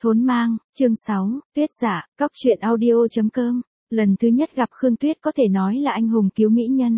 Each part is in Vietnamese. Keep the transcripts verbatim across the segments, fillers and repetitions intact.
Thốn mang, chương sáu, Tuyết Giả, Cóc truyện audio.com. Lần thứ nhất gặp Khương Tuyết có thể nói là anh hùng cứu mỹ nhân.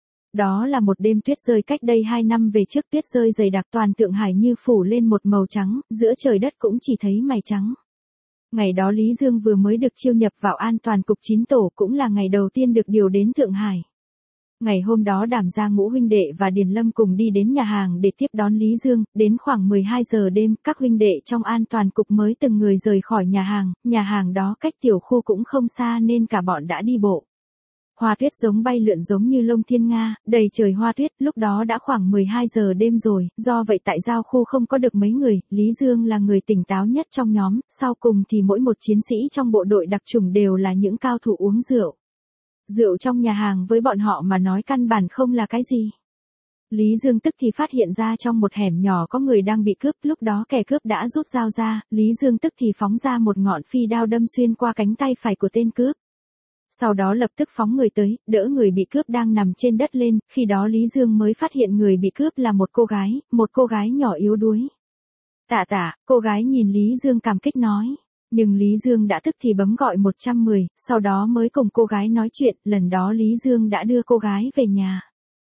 Đó là một đêm tuyết rơi cách đây hai năm về trước, tuyết rơi dày đặc, toàn Thượng Hải như phủ lên một màu trắng, giữa trời đất cũng chỉ thấy mày trắng. Ngày đó Lý Dương vừa mới được chiêu nhập vào an toàn cục chín tổ, cũng là ngày đầu tiên được điều đến Thượng Hải. Ngày hôm đó Đàm gia Ngũ huynh đệ và Điền Lâm cùng đi đến nhà hàng để tiếp đón Lý Dương, đến khoảng mười hai giờ đêm, các huynh đệ trong an toàn cục mới từng người rời khỏi nhà hàng, nhà hàng đó cách tiểu khu cũng không xa nên cả bọn đã đi bộ. Hoa tuyết giống bay lượn giống như lông thiên nga, đầy trời hoa tuyết, lúc đó đã khoảng mười hai giờ đêm rồi, do vậy tại giao khu không có được mấy người, Lý Dương là người tỉnh táo nhất trong nhóm, sau cùng thì mỗi một chiến sĩ trong bộ đội đặc chủng đều là những cao thủ uống rượu. Rượu trong nhà hàng với bọn họ mà nói căn bản không là cái gì. Lý Dương tức thì phát hiện ra trong một hẻm nhỏ có người đang bị cướp, lúc đó kẻ cướp đã rút dao ra, Lý Dương tức thì phóng ra một ngọn phi đao đâm xuyên qua cánh tay phải của tên cướp. Sau đó lập tức phóng người tới, đỡ người bị cướp đang nằm trên đất lên, khi đó Lý Dương mới phát hiện người bị cướp là một cô gái, một cô gái nhỏ yếu đuối. Tạ tạ, cô gái nhìn Lý Dương cảm kích nói. Nhưng Lý Dương đã tức thì bấm gọi một trăm mười, sau đó mới cùng cô gái nói chuyện, lần đó Lý Dương đã đưa cô gái về nhà.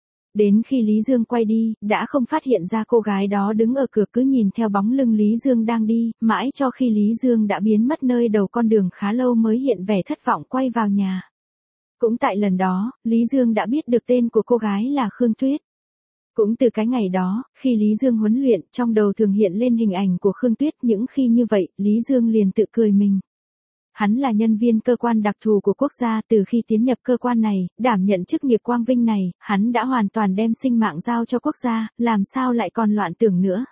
Đến khi Lý Dương quay đi, đã không phát hiện ra cô gái đó đứng ở cửa, cứ nhìn theo bóng lưng Lý Dương đang đi, mãi cho khi Lý Dương đã biến mất nơi đầu con đường khá lâu mới hiện vẻ thất vọng quay vào nhà. Cũng tại lần đó, Lý Dương đã biết được tên của cô gái là Khương Tuyết. Cũng từ cái ngày đó, khi Lý Dương huấn luyện, trong đầu thường hiện lên hình ảnh của Khương Tuyết, những khi như vậy, Lý Dương liền tự cười mình. Hắn là nhân viên cơ quan đặc thù của quốc gia, từ khi tiến nhập cơ quan này, đảm nhận chức nghiệp quang vinh này, hắn đã hoàn toàn đem sinh mạng giao cho quốc gia, làm sao lại còn loạn tưởng nữa.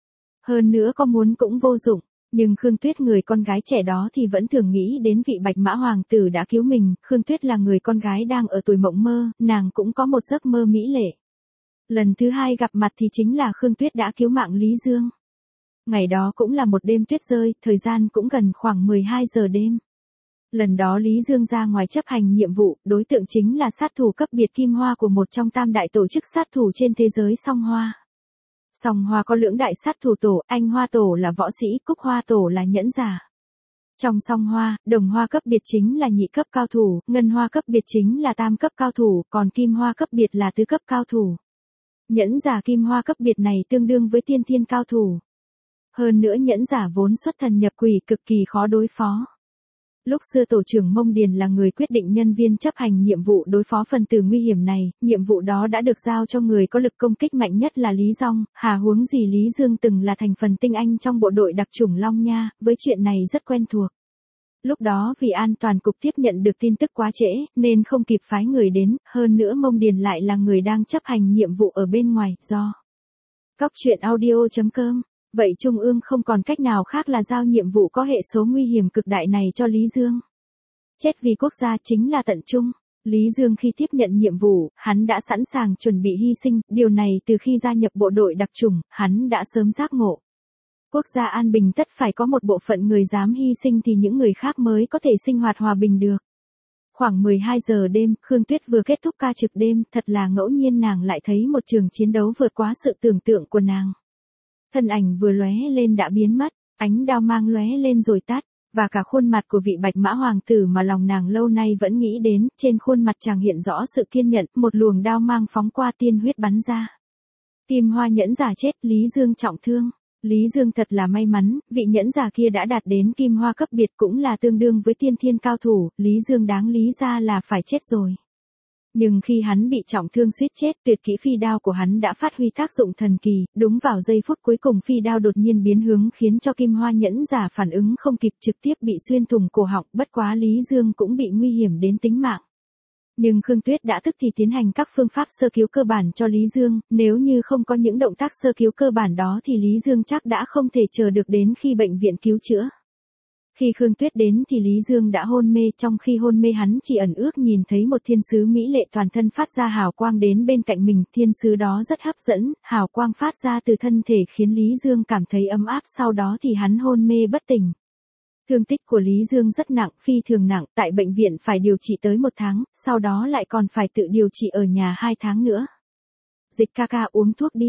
Hơn nữa có muốn cũng vô dụng, nhưng Khương Tuyết người con gái trẻ đó thì vẫn thường nghĩ đến vị Bạch Mã Hoàng tử đã cứu mình, Khương Tuyết là người con gái đang ở tuổi mộng mơ, nàng cũng có một giấc mơ mỹ lệ. Lần thứ hai gặp mặt thì chính là Khương Tuyết đã cứu mạng Lý Dương. Ngày đó cũng là một đêm tuyết rơi, thời gian cũng gần khoảng mười hai giờ đêm. Lần đó Lý Dương ra ngoài chấp hành nhiệm vụ, đối tượng chính là sát thủ cấp biệt Kim Hoa của một trong tam đại tổ chức sát thủ trên thế giới Song Hoa. Song Hoa có lưỡng đại sát thủ tổ, Anh Hoa tổ là võ sĩ, Cúc Hoa tổ là nhẫn giả. Trong Song Hoa, Đồng Hoa cấp biệt chính là nhị cấp cao thủ, Ngân Hoa cấp biệt chính là tam cấp cao thủ, còn Kim Hoa cấp biệt là tứ cấp cao thủ. Nhẫn giả Kim Hoa cấp biệt này tương đương với tiên thiên cao thủ. Hơn nữa nhẫn giả vốn xuất thần nhập quỷ, cực kỳ khó đối phó. Lúc xưa tổ trưởng Mông Điền là người quyết định nhân viên chấp hành nhiệm vụ đối phó phần tử nguy hiểm này, nhiệm vụ đó đã được giao cho người có lực công kích mạnh nhất là Lý Dong, hà huống gì Lý Dương từng là thành phần tinh anh trong bộ đội đặc chủng Long Nha, với chuyện này rất quen thuộc. Lúc đó vì an toàn cục tiếp nhận được tin tức quá trễ, nên không kịp phái người đến, hơn nữa Mông Điền lại là người đang chấp hành nhiệm vụ ở bên ngoài, do Cóc truyện audio.com. Vậy Trung ương không còn cách nào khác là giao nhiệm vụ có hệ số nguy hiểm cực đại này cho Lý Dương. Chết vì quốc gia chính là tận trung. Lý Dương khi tiếp nhận nhiệm vụ, hắn đã sẵn sàng chuẩn bị hy sinh, điều này từ khi gia nhập bộ đội đặc chủng, hắn đã sớm giác ngộ. Quốc gia an bình tất phải có một bộ phận người dám hy sinh thì những người khác mới có thể sinh hoạt hòa bình được. Khoảng mười hai giờ đêm, Khương Tuyết vừa kết thúc ca trực đêm, thật là ngẫu nhiên nàng lại thấy một trường chiến đấu vượt quá sự tưởng tượng của nàng. Thân ảnh vừa lóe lên đã biến mất, ánh đao mang lóe lên rồi tắt, và cả khuôn mặt của vị Bạch Mã Hoàng tử mà lòng nàng lâu nay vẫn nghĩ đến, trên khuôn mặt chàng hiện rõ sự kiên nhẫn, một luồng đao mang phóng qua tiên huyết bắn ra. Kim Hoa nhẫn giả chết, Lý Dương trọng thương. Lý Dương thật là may mắn, vị nhẫn giả kia đã đạt đến Kim Hoa cấp biệt cũng là tương đương với tiên thiên cao thủ, Lý Dương đáng lý ra là phải chết rồi. Nhưng khi hắn bị trọng thương suýt chết, tuyệt kỹ phi đao của hắn đã phát huy tác dụng thần kỳ, đúng vào giây phút cuối cùng phi đao đột nhiên biến hướng khiến cho Kim Hoa nhẫn giả phản ứng không kịp, trực tiếp bị xuyên thủng cổ họng, bất quá Lý Dương cũng bị nguy hiểm đến tính mạng. Nhưng Khương Tuyết đã tức thì tiến hành các phương pháp sơ cứu cơ bản cho Lý Dương, nếu như không có những động tác sơ cứu cơ bản đó thì Lý Dương chắc đã không thể chờ được đến khi bệnh viện cứu chữa. Khi Khương Tuyết đến thì Lý Dương đã hôn mê, trong khi hôn mê hắn chỉ ẩn ước nhìn thấy một thiên sứ mỹ lệ toàn thân phát ra hào quang đến bên cạnh mình, thiên sứ đó rất hấp dẫn, hào quang phát ra từ thân thể khiến Lý Dương cảm thấy ấm áp, sau đó thì hắn hôn mê bất tỉnh. Thương tích của Lý Dương rất nặng, phi thường nặng, tại bệnh viện phải điều trị tới một tháng, sau đó lại còn phải tự điều trị ở nhà hai tháng nữa. Dịch ca ca uống thuốc đi.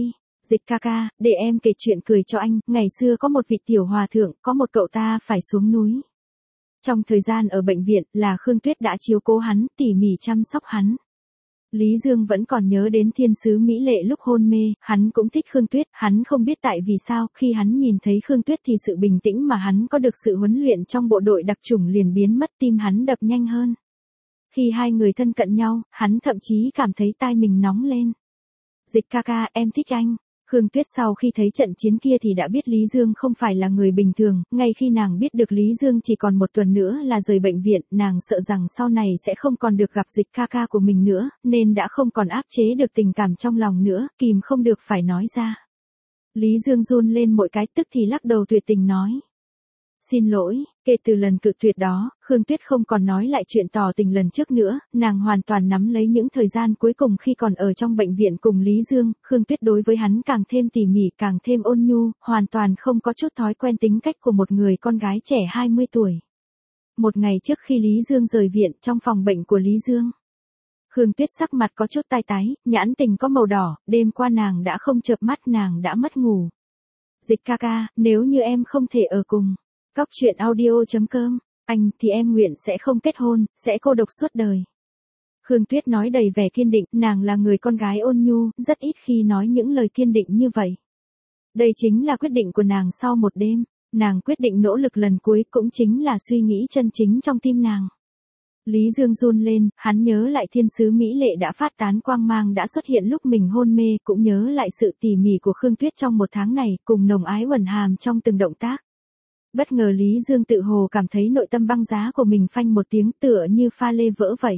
Dịch ca ca, để em kể chuyện cười cho anh, ngày xưa có một vị tiểu hòa thượng, có một cậu ta phải xuống núi. Trong thời gian ở bệnh viện là Khương Tuyết đã chiếu cố hắn, tỉ mỉ chăm sóc hắn. Lý Dương vẫn còn nhớ đến thiên sứ mỹ lệ lúc hôn mê, hắn cũng thích Khương Tuyết, hắn không biết tại vì sao, khi hắn nhìn thấy Khương Tuyết thì sự bình tĩnh mà hắn có được sự huấn luyện trong bộ đội đặc chủng liền biến mất, tim hắn đập nhanh hơn. Khi hai người thân cận nhau, hắn thậm chí cảm thấy tai mình nóng lên. Dịch ca ca, em thích anh. Khương Tuyết sau khi thấy trận chiến kia thì đã biết Lý Dương không phải là người bình thường, ngay khi nàng biết được Lý Dương chỉ còn một tuần nữa là rời bệnh viện, nàng sợ rằng sau này sẽ không còn được gặp Dịch ca ca của mình nữa, nên đã không còn áp chế được tình cảm trong lòng nữa, kìm không được phải nói ra. Lý Dương run lên mỗi cái, tức thì lắc đầu tuyệt tình nói. Xin lỗi, kể từ lần cự tuyệt đó, Khương Tuyết không còn nói lại chuyện tỏ tình lần trước nữa, nàng hoàn toàn nắm lấy những thời gian cuối cùng khi còn ở trong bệnh viện cùng Lý Dương, Khương Tuyết đối với hắn càng thêm tỉ mỉ, càng thêm ôn nhu, hoàn toàn không có chút thói quen tính cách của một người con gái trẻ hai mươi tuổi. Một ngày trước khi Lý Dương rời viện, trong phòng bệnh của Lý Dương, Khương Tuyết sắc mặt có chút tai tái, nhãn tình có màu đỏ, đêm qua nàng đã không chợp mắt, nàng đã mất ngủ. Dịch ca ca, nếu như em không thể ở cùng Cóc truyện audio chấm com, anh thì em nguyện sẽ không kết hôn, sẽ cô độc suốt đời. Khương Tuyết nói đầy vẻ kiên định, nàng là người con gái ôn nhu, rất ít khi nói những lời kiên định như vậy. Đây chính là quyết định của nàng sau một đêm, nàng quyết định nỗ lực lần cuối, cũng chính là suy nghĩ chân chính trong tim nàng. Lý Dương run lên, hắn nhớ lại thiên sứ mỹ lệ đã phát tán quang mang đã xuất hiện lúc mình hôn mê, cũng nhớ lại sự tỉ mỉ của Khương Tuyết trong một tháng này, cùng nồng ái uẩn hàm trong từng động tác. Bất ngờ Lý Dương tự hồ cảm thấy nội tâm băng giá của mình phanh một tiếng, tựa như pha lê vỡ vậy.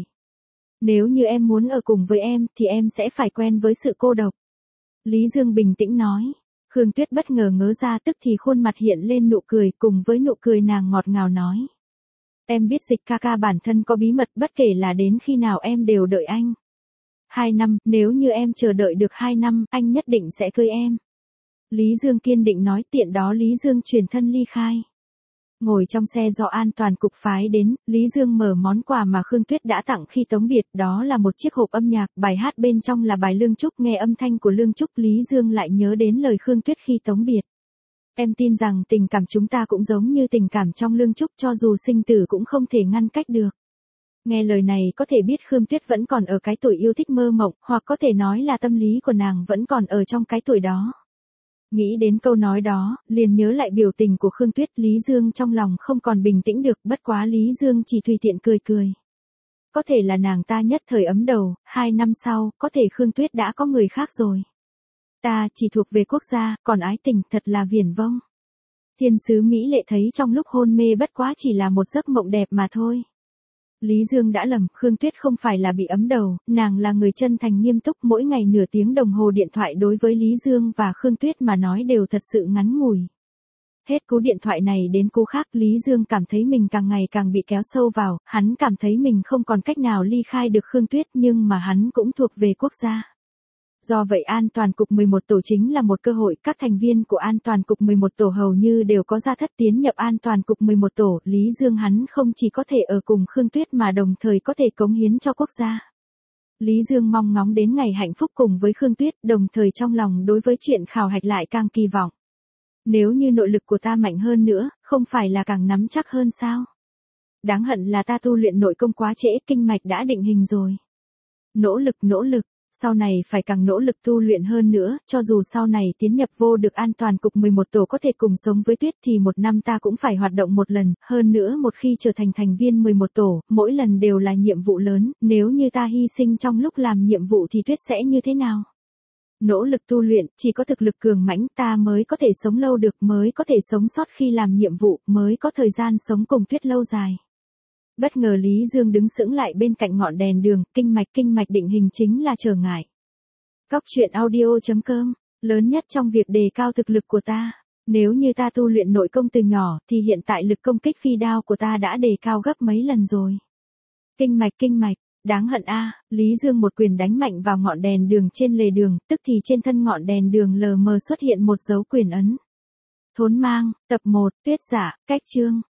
Nếu như em muốn ở cùng với em, thì em sẽ phải quen với sự cô độc. Lý Dương bình tĩnh nói. Khương Tuyết bất ngờ ngớ ra, tức thì khuôn mặt hiện lên nụ cười, cùng với nụ cười nàng ngọt ngào nói. Em biết Dịch ca ca bản thân có bí mật, bất kể là đến khi nào em đều đợi anh. Hai năm, nếu như em chờ đợi được hai năm, anh nhất định sẽ cưới em. Lý Dương kiên định nói, tiện đó Lý Dương chuyển thân ly khai. Ngồi trong xe do an toàn cục phái đến, Lý Dương mở món quà mà Khương Tuyết đã tặng khi tống biệt, đó là một chiếc hộp âm nhạc, bài hát bên trong là bài Lương Trúc, nghe âm thanh của Lương Trúc, Lý Dương lại nhớ đến lời Khương Tuyết khi tống biệt. Em tin rằng tình cảm chúng ta cũng giống như tình cảm trong Lương Trúc, cho dù sinh tử cũng không thể ngăn cách được. Nghe lời này có thể biết Khương Tuyết vẫn còn ở cái tuổi yêu thích mơ mộng, hoặc có thể nói là tâm lý của nàng vẫn còn ở trong cái tuổi đó. Nghĩ đến câu nói đó, liền nhớ lại biểu tình của Khương Tuyết, Lý Dương trong lòng không còn bình tĩnh được, bất quá Lý Dương chỉ tùy tiện cười cười. Có thể là nàng ta nhất thời ấm đầu, hai năm sau, có thể Khương Tuyết đã có người khác rồi. Ta chỉ thuộc về quốc gia, còn ái tình thật là viển vông. Thiên sứ mỹ lệ thấy trong lúc hôn mê bất quá chỉ là một giấc mộng đẹp mà thôi. Lý Dương đã lầm, Khương Tuyết không phải là bị ấm đầu, nàng là người chân thành nghiêm túc, mỗi ngày nửa tiếng đồng hồ điện thoại đối với Lý Dương và Khương Tuyết mà nói đều thật sự ngắn ngủi. Hết cú điện thoại này đến cú khác, Lý Dương cảm thấy mình càng ngày càng bị kéo sâu vào, hắn cảm thấy mình không còn cách nào ly khai được Khương Tuyết, nhưng mà hắn cũng thuộc về quốc gia. Do vậy An toàn cục mười một tổ chính là một cơ hội, các thành viên của An toàn cục mười một tổ hầu như đều có gia thất tiến nhập An toàn cục mười một tổ, Lý Dương hắn không chỉ có thể ở cùng Khương Tuyết mà đồng thời có thể cống hiến cho quốc gia. Lý Dương mong ngóng đến ngày hạnh phúc cùng với Khương Tuyết, đồng thời trong lòng đối với chuyện khảo hạch lại càng kỳ vọng. Nếu như nội lực của ta mạnh hơn nữa, không phải là càng nắm chắc hơn sao? Đáng hận là ta tu luyện nội công quá trễ, kinh mạch đã định hình rồi. Nỗ lực nỗ lực. Sau này phải càng nỗ lực tu luyện hơn nữa, cho dù sau này tiến nhập vô được An toàn cục mười một tổ có thể cùng sống với Tuyết thì một năm ta cũng phải hoạt động một lần, hơn nữa một khi trở thành thành viên mười một tổ, mỗi lần đều là nhiệm vụ lớn, nếu như ta hy sinh trong lúc làm nhiệm vụ thì Tuyết sẽ như thế nào? Nỗ lực tu luyện, chỉ có thực lực cường mãnh ta mới có thể sống lâu được, mới có thể sống sót khi làm nhiệm vụ, mới có thời gian sống cùng Tuyết lâu dài. Bất ngờ Lý Dương đứng sững lại bên cạnh ngọn đèn đường, kinh mạch kinh mạch định hình chính là trở ngại. Cóc truyện audio chấm com, lớn nhất trong việc đề cao thực lực của ta. Nếu như ta tu luyện nội công từ nhỏ, thì hiện tại lực công kích phi đao của ta đã đề cao gấp mấy lần rồi. Kinh mạch kinh mạch, đáng hận a, Lý Dương một quyền đánh mạnh vào ngọn đèn đường trên lề đường, tức thì trên thân ngọn đèn đường lờ mờ xuất hiện một dấu quyền ấn. Thốn mang, tập một, Tuyết Giả, cách chương.